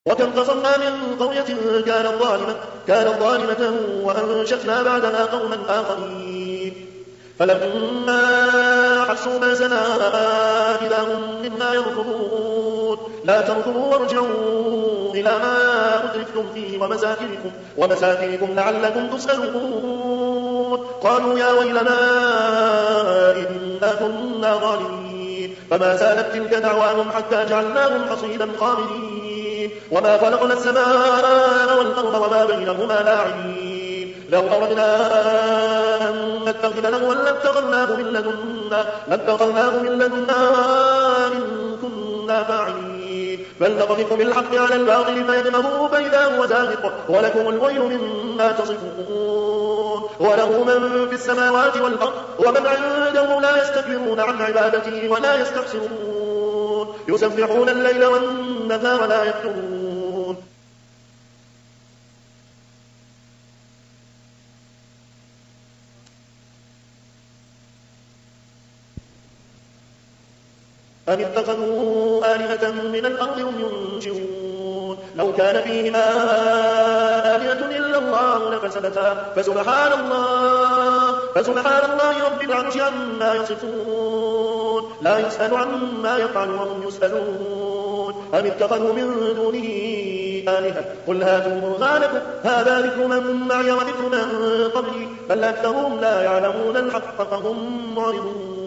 وكم قصرنا من قرية كانت ظالمة وأنشأنا بعدها قوما آخرين فلما أحسوا بأسنا إذا هم منا يركضون لا تركضوا وارجعوا إلى ما أترفتم فيه ومساكنكم لعلكم تسألون قالوا يا ويلنا إنا كنا ظالمين فما زالت تلك دعواهم حتى جعلناهم حصيدا خامدين وما خلقنا السماء والأرض وما بينهما لاعبين لو أردنا أن نتخذ لهوا لاتخذناه من لدنا إن كنا فاعلين بل نقذف بالحق على الباطل فيدمغه فإذا هو زاهق ولكم الويل مما تصفون وله من في السماوات والأرض ومن عنده لا يستكبرون عن عبادته ولا يستحسرون يسبحون الليل والنهار لا يفترون أم اتخذوا آلهة من الأرض هم ينشرون لو كان فيهما آلهة إلا الله لفسدتا فسبحان الله رب العرش عما يصفون لا يسأل عما يفعل وهم يسألون أم اتخذوا من دونه آلهة قل هاتوا برهانكم هذا ذكر من معي وذكر من قبلي بل أكثرهم لا يعلمون الحق فهم معرضون